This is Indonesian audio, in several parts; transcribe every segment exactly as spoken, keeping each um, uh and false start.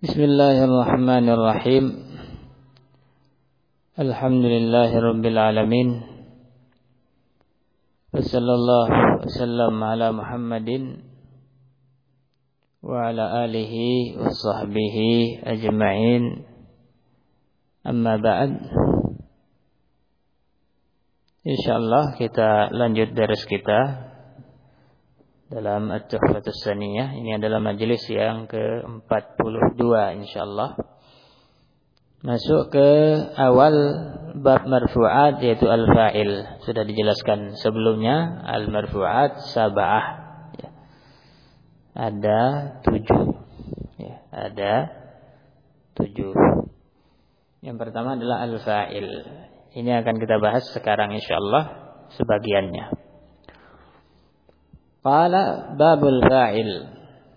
Bismillahirrahmanirrahim. Alhamdulillahirabbil alamin. Wassallallahu wasallam ala Muhammadin wa ala alihi wa sahbihi ajma'in. Amma ba'd. Insyaallah kita lanjut daras kita dalam At-Tuhfatus Tsaniyah. Ini adalah majelis yang ke empat puluh dua insyaallah. Masuk ke awal bab marfu'at, yaitu al-fa'il. Sudah dijelaskan sebelumnya, al-marfu'at sab'ah. Ya. Ada tujuh. Ya, ada tujuh. Yang pertama adalah al-fa'il. Ini akan kita bahas sekarang insyaallah sebagiannya. Qala babul fa'il.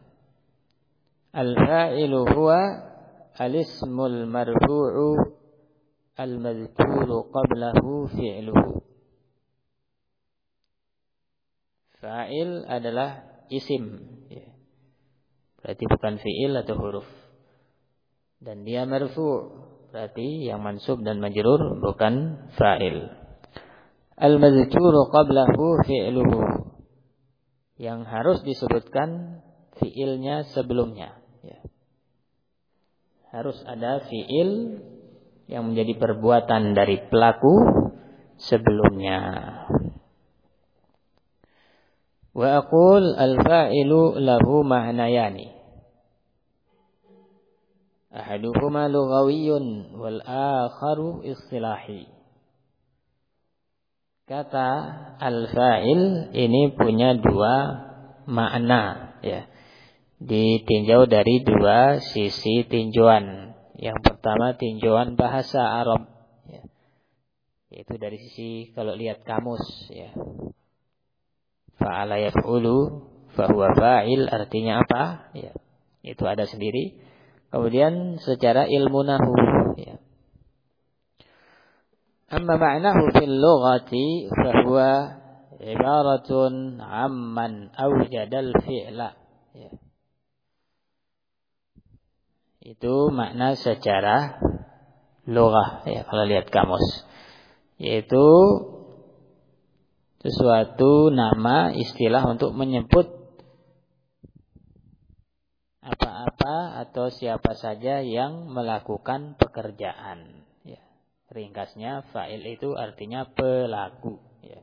Al-fa'ilu huwa al-ismul marfu'u al-madhkuru qablahu fi'luhu. Fa'il adalah isim, ya. Berarti bukan fi'il atau huruf. Dan dia marfu', berarti yang mansub dan majrur bukan fa'il. Al-madhkuru qablahu fi'luhu, yang harus disebutkan fiilnya sebelumnya, ya. Harus ada fiil yang menjadi perbuatan dari pelaku sebelumnya. Wa aqul al-fa'ilu lahu ma'nayani. Ahaduhuma lughawiyyun wal akharu istilahi. Kata al-fa'il ini punya dua makna, ya. Ditinjau dari dua sisi tinjauan. Yang pertama tinjauan bahasa Arab, ya. Yaitu dari sisi kalau lihat kamus, ya. Fa'ala yaf'ulu fahuwa fa'il, artinya apa? Ya. Itu ada sendiri. Kemudian secara ilmu nahwu, ya. Amma ma'nahu fil lughati fahuwa ibaratun amman awjadal fi'la, ya. Itu makna secara lughah, ya, kalau lihat kamus, yaitu sesuatu nama istilah untuk menyebut apa-apa atau siapa saja yang melakukan pekerjaan. Ringkasnya, fa'il itu artinya pelaku, ya.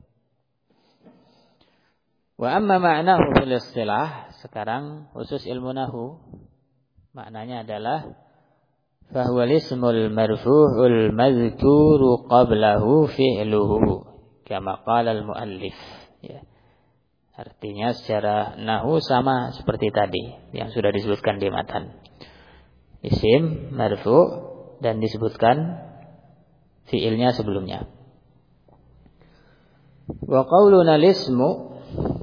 Wa amma ma'nahu fil istilah, sekarang khusus ilmu nahwu, maknanya adalah fahuwal ismul marfu'ul madhkuru qablahu fi'luhu kama qala al-muallif, ya. Artinya secara nahwu sama seperti tadi yang sudah disebutkan di matan. Isim marfu' dan disebutkan fiilnya sebelumnya. Wa qauluna al-ismu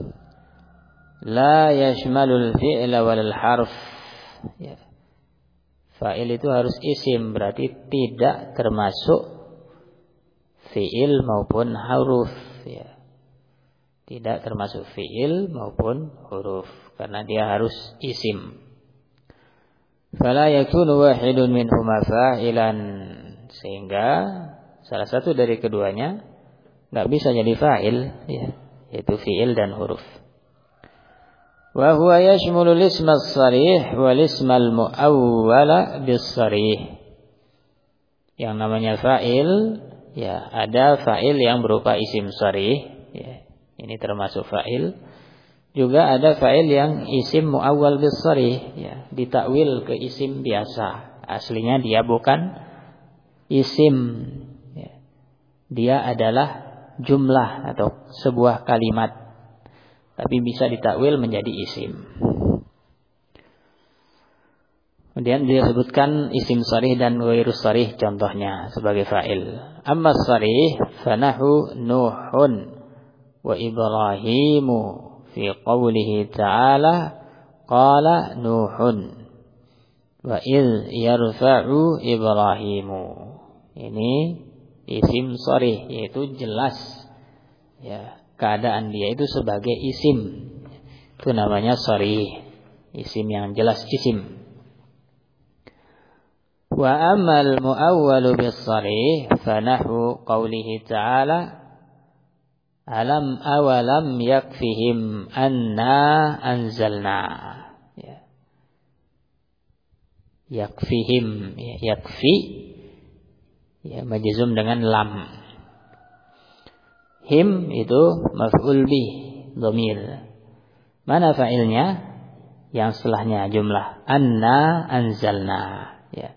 la yashmalul fi'la wal harf, ya. Fa'il itu harus isim, berarti tidak termasuk fiil maupun huruf, ya. Tidak termasuk fiil maupun huruf karena dia harus isim. Fala yakunu wahidun minhuma fa'ilan, sehingga salah satu dari keduanya enggak bisa jadi fa'il, ya, yaitu fi'il dan huruf. Wa huwa yashmulu al-isma as-sarih wal isma al-mu'awwala bis-sarih. Yang namanya fa'il, ya, ada fa'il yang berupa isim sarih, ya. Ini termasuk fa'il. Juga ada fa'il yang isim mu'awwal bis-sarih, ya, ditakwil ke isim biasa. Aslinya dia bukan isim, ya. Dia adalah jumlah atau sebuah kalimat, tapi bisa ditakwil menjadi isim. Kemudian dia sebutkan isim sarih dan ghairu sarih contohnya sebagai fa'il. Amma sarih fanahu Nuhun wa Ibrahimu fi qawlihi ta'ala qala Nuhun wa idh yarfa'u Ibrahimu. Ini isim sarih, yaitu jelas, ya, keadaan dia itu sebagai isim. Itu namanya sarih, isim yang jelas isim. Wa amal muawwalu bis-sharih fa nahwu qawlihi ta'ala alam awalam yakfihim anna anzalna. Ya. Yakfihim, ya, yakfi, ya, majzum dengan lam. Him itu maf'ul bih, dhamir. Mana fa'ilnya? Yang setelahnya jumlah anna anzalna. Ya.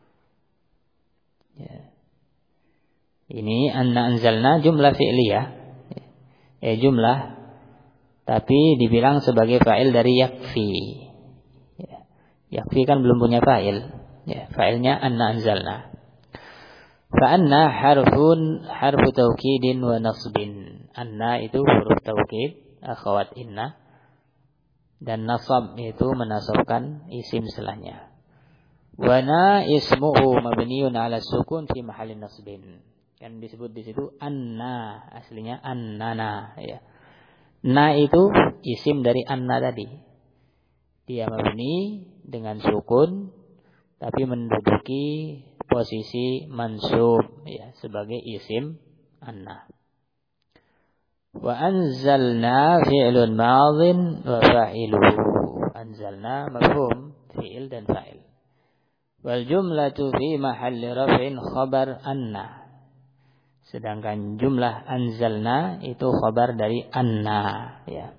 Ya. Ini anna anzalna jumlah fi'liyah. Ya, jumlah, tapi dibilang sebagai fa'il dari yakfi. Ya. Yakfi kan belum punya fa'il. Ya, fa'ilnya anna anzalna. Fa'anna harfun harfu taukidin wa nasbin. Anna itu huruf taukid, akhwat inna. Dan nasab itu menasabkan isim setelahnya. Wa na ismuhu mabniun ala sukun fi mahallin nasbin. Kan disebut di situ anna, aslinya annana, ya. Na itu isim dari anna tadi. Dia mabni dengan sukun tapi menduduki posisi mansub, ya, sebagai isim anna. Wa anzalna fi'lun madhin wa fa'iluhu. Anzalna mafhum fi'il dan fa'il. Wal jumlatu fi mahalli raf'in khabar anna. Sedangkan jumlah anzalna itu khabar dari anna, ya.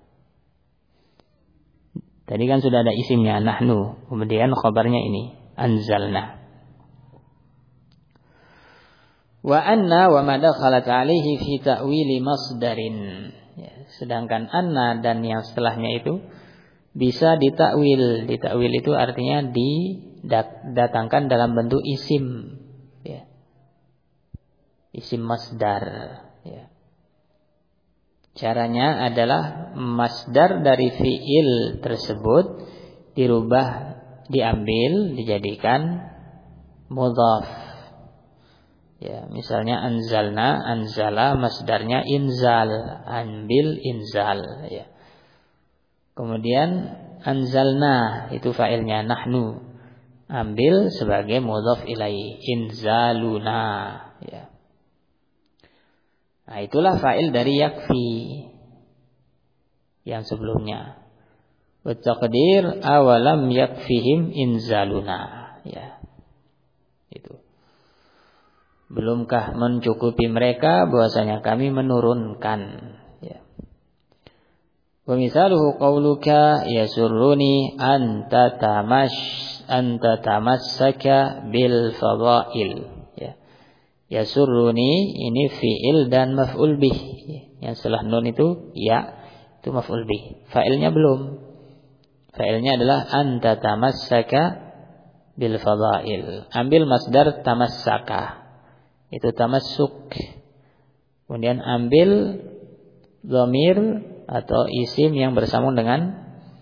Tadi kan sudah ada isimnya nahnu, kemudian khabarnya ini anzalna. Wa anna wa ma dakhalat alaihi fi ta'wili masdarin. Ya, sedangkan anna dan yang setelahnya itu bisa ditakwil. Ditakwil itu artinya didatangkan dalam bentuk isim, ya. Isim masdar, ya. Caranya adalah masdar dari fi'il tersebut dirubah, diambil, dijadikan mudhaf. Ya, misalnya anzalna, anzala masdarnya inzal, ambil inzal, ya. Kemudian anzalna itu fa'ilnya nahnu, ambil sebagai mudhaf ilaih, inzaluna, ya. Nah, itulah fa'il dari yakfi yang sebelumnya. Wa taqdir awalam yakfihim inzaluna, ya. Itu. Belumkah mencukupi mereka bahwasanya kami menurunkan, ya. Wa misaluhu qauluka yasurruni anta tamash anta tamassaka bil fadail. Yasurruni ini fi'il dan maf'ul bih. Yang setelah nun itu ya, itu maf'ul bih. Fa'ilnya belum. Fa'ilnya adalah anta tamassaka bil fadail. Ambil masdar tamassaka. Itu tamassuk. Kemudian ambil dhamir atau isim yang bersambung dengan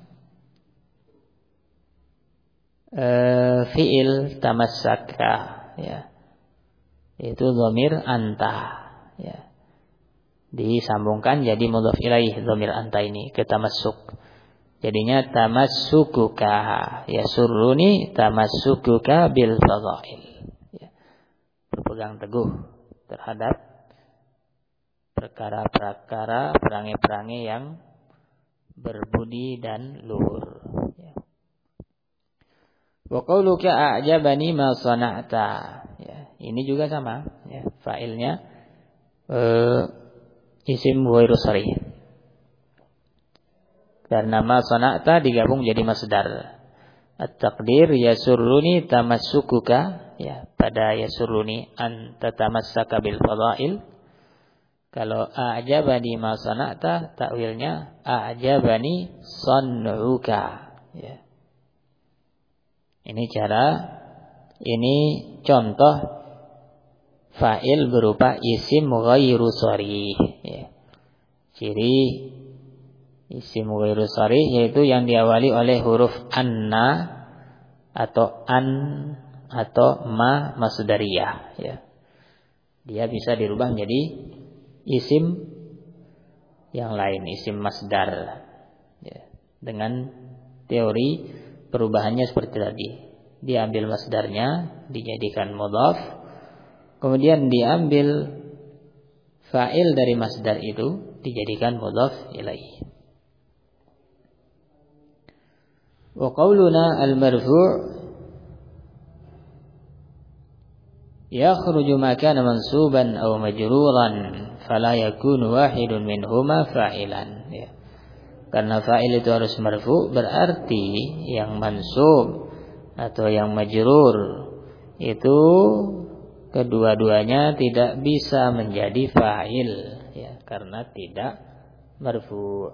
uh, fi'il tamassaka, ya. Itu dhamir anta, ya. Disambungkan jadi mudhaf ilaih dhamir anta ini ke tamassuk. Jadinya tamassukuka, yasurruni tamassukuka bil fadail, ya. Berpegang teguh terhadap perkara-perkara, perangai-perangai yang berbudi dan luhur, ya. Wa qauluka a'jabani ma sana'ta, ya. Ini juga sama, ya. Fa'ilnya uh, isim ghairu sharih. Karena ma sana'ta digabung jadi masdar. At-taqdir yasurruni tamassukuka, ya. Pada yasurruni an tatamassaka bil fadail. Kalau a'jabani ma sana'ta, takwilnya a'jabani san'uka, ya. Ini cara, ini contoh fa'il berupa isim ghairu sharih, ya. Ciri isim ghairu sharih yaitu yang diawali oleh huruf anna atau an atau ma masdariyah, ya. Dia bisa dirubah menjadi isim yang lain, isim masdar, ya. Dengan teori perubahannya seperti tadi. diambil masdarnya, dijadikan mudhaf, kemudian diambil fa'il dari masdar itu, dijadikan mudhaf ilaih. Wa qauluna al-marfu' yakhruju ma kana mansuban aw majruran fala yakunu wahidun minhuma fa'ilan, ya. Karena fa'il itu harus marfu, berarti yang mansub atau yang majrur itu kedua-duanya tidak bisa menjadi fa'il, ya, karena tidak marfu.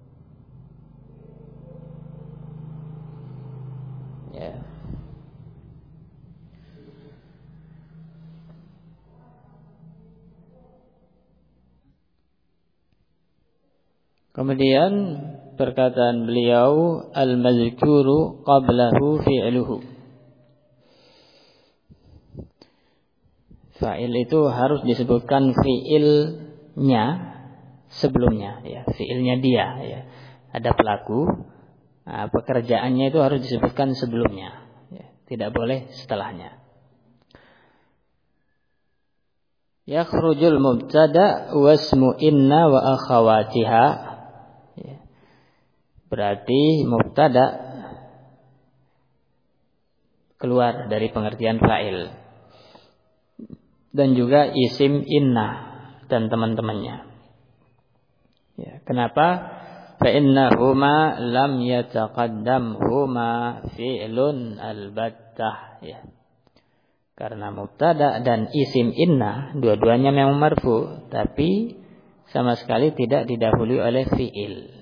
Ya. Kemudian perkataan beliau, al-mazkuru qablahu fi'luhu. Fa'il itu harus disebutkan fi'ilnya sebelumnya, ya, fi'ilnya dia, ya. Ada pelaku, nah, pekerjaannya itu harus disebutkan sebelumnya, ya. Tidak boleh setelahnya. Yakhrujul mubtada wasmu inna wa akhawatiha. Berarti mubtada keluar dari pengertian fa'il, dan juga isim inna dan teman-temannya. Ya, kenapa? Fa innahuma lam yataqaddamhuma fi'lun albattah, ya. Karena mubtada dan isim inna dua-duanya memang marfu, tapi sama sekali tidak didahului oleh fi'il.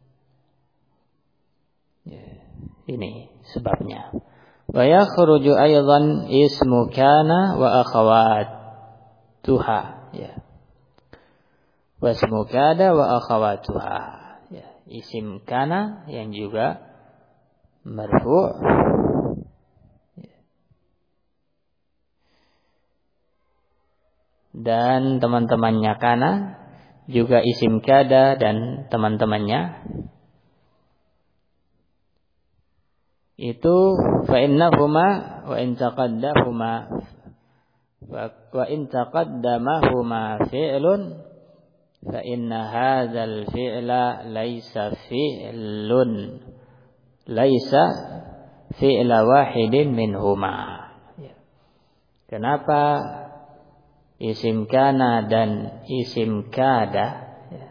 Ini sebabnya. Wa yakhruju aidan ismu kana wa akhawatuha, ya. Wa ismu kana wa akhawatuha, ya. Isim kana yang juga marfu', ya. Dan teman-temannya kana juga isim kada dan teman-temannya itu fa innahuma wa in taqaddahuma wa in taqaddamahuma fi'lun fa inna hadzal fi'la laisa fi'lun laisa fi'la wahidin minhuma. Kenapa isim kana dan isim kada, ya,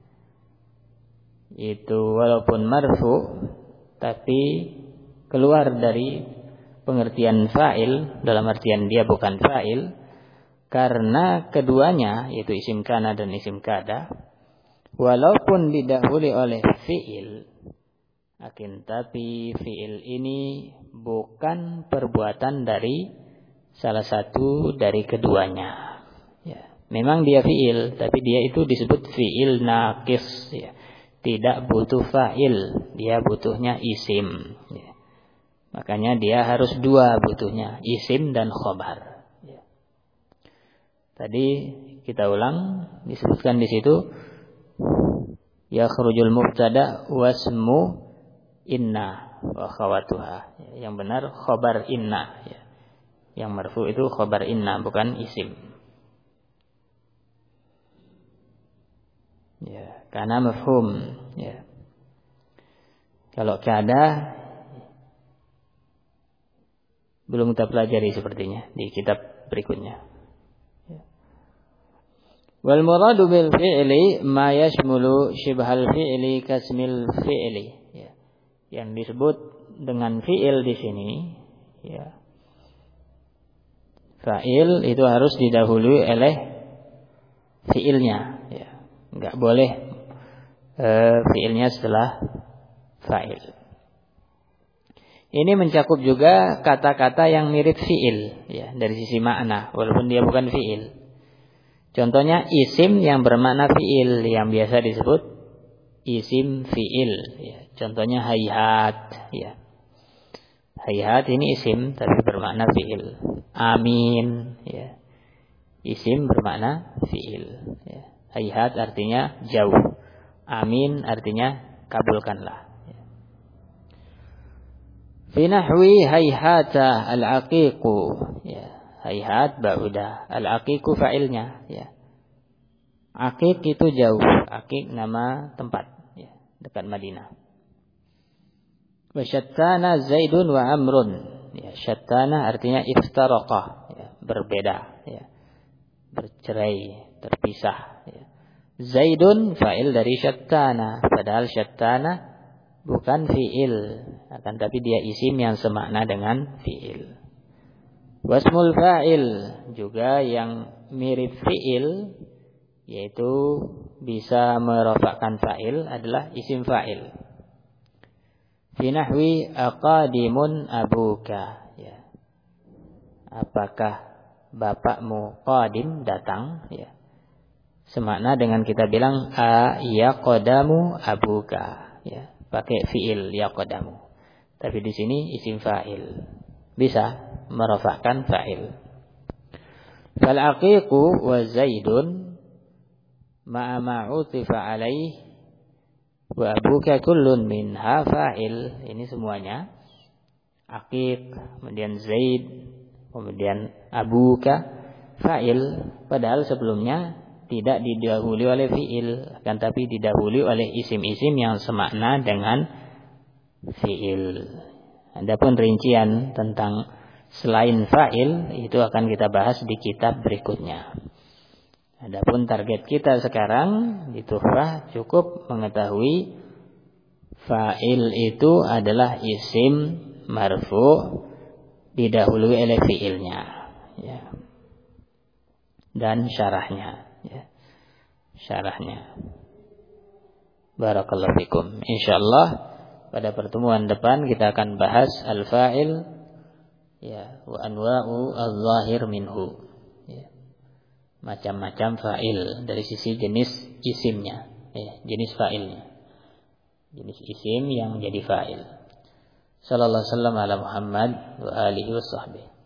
itu walaupun marfu tapi keluar dari pengertian fa'il, dalam artian dia bukan fa'il, karena keduanya, yaitu isim kana dan isim kada, walaupun didahului oleh fi'il, akan tapi fi'il ini bukan perbuatan dari salah satu dari keduanya. Ya, memang dia fi'il, tapi dia itu disebut fi'il naqis, ya. Tidak butuh fa'il, dia butuhnya isim, ya. Makanya dia harus dua butuhnya, isim dan khobar. Ya. Tadi kita ulang, disebutkan di situ yakhrujul mubtada wasmu inna wa khawatuha. Ya, yang benar khobar inna, ya. Yang marfu itu khobar inna, bukan isim. Ya, karena mafhum, ya. Kalau kada belum kita pelajari sepertinya di kitab berikutnya. Wal muradu bil fi'li ma yashmulu shibhal fi'li kasmil fi'li. Ya. Yang disebut dengan fi'il di sini, ya. Fa'il itu harus didahului oleh fi'ilnya, ya. Enggak boleh e, fi'ilnya setelah fa'il. Ini mencakup juga kata-kata yang mirip fi'il, ya, dari sisi makna, walaupun dia bukan fi'il. Contohnya isim yang bermakna fi'il, yang biasa disebut isim fi'il, ya. Contohnya hayhat, ya. Hayhat ini isim tapi bermakna fi'il. Amin, ya. Isim bermakna fi'il, ya. Hayhat artinya jauh. Amin artinya kabulkanlah. Fi nahwi hayhata al-aqiqu, ya, hayhat ba'uda, al-aqiqu fa'ilnya, ya. Aqiq itu jauh, aqiq nama tempat, ya, dekat Madinah. Wa syattana Zaidun wa Amrun, ya, syattana artinya iftaraqa, ya, berbeda, ya, bercerai, terpisah, ya. Zaidun fa'il dari syattana, padahal syattana bukan fi'il, akan tapi dia isim yang semakna dengan fi'il. Wasmul fa'il juga yang mirip fi'il, yaitu bisa merofakkan fa'il, adalah isim fa'il. Fi nahwi aqadimun abuka, ya. Apakah bapakmu qadim, datang, ya. Semakna dengan kita bilang a yaqadamu abuka, ya. Pakai fi'il yaqadamu. Tapi di sini isim fa'il. Bisa merofakkan fa'il. Fal aqiqu wa Zaidun ma'a ma'utifa alaih wa abuka kullun minha fa'il. Ini semuanya. Aqiq, kemudian Zaid, kemudian abuka, fa'il. Padahal sebelumnya tidak didahului oleh fi'il, akan tapi didahului oleh isim-isim yang semakna dengan fi'il. Adapun rincian tentang selain fa'il itu akan kita bahas di kitab berikutnya. Adapun target kita sekarang di Tuhfah cukup mengetahui fa'il itu adalah isim marfu didahului oleh fi'ilnya, ya. Dan syarahnya, ya. Syarahnya. Barakallahu fikum. Insyaallah pada pertemuan depan kita akan bahas al-fa'il, ya, wa anwa'u adh-dhahir minhu, ya. Macam-macam fa'il dari sisi jenis isimnya, ya, jenis fa'ilnya. Jenis isim yang jadi fa'il. Sallallahu alaihi wasallam ala Muhammad wa alihi washabbihi.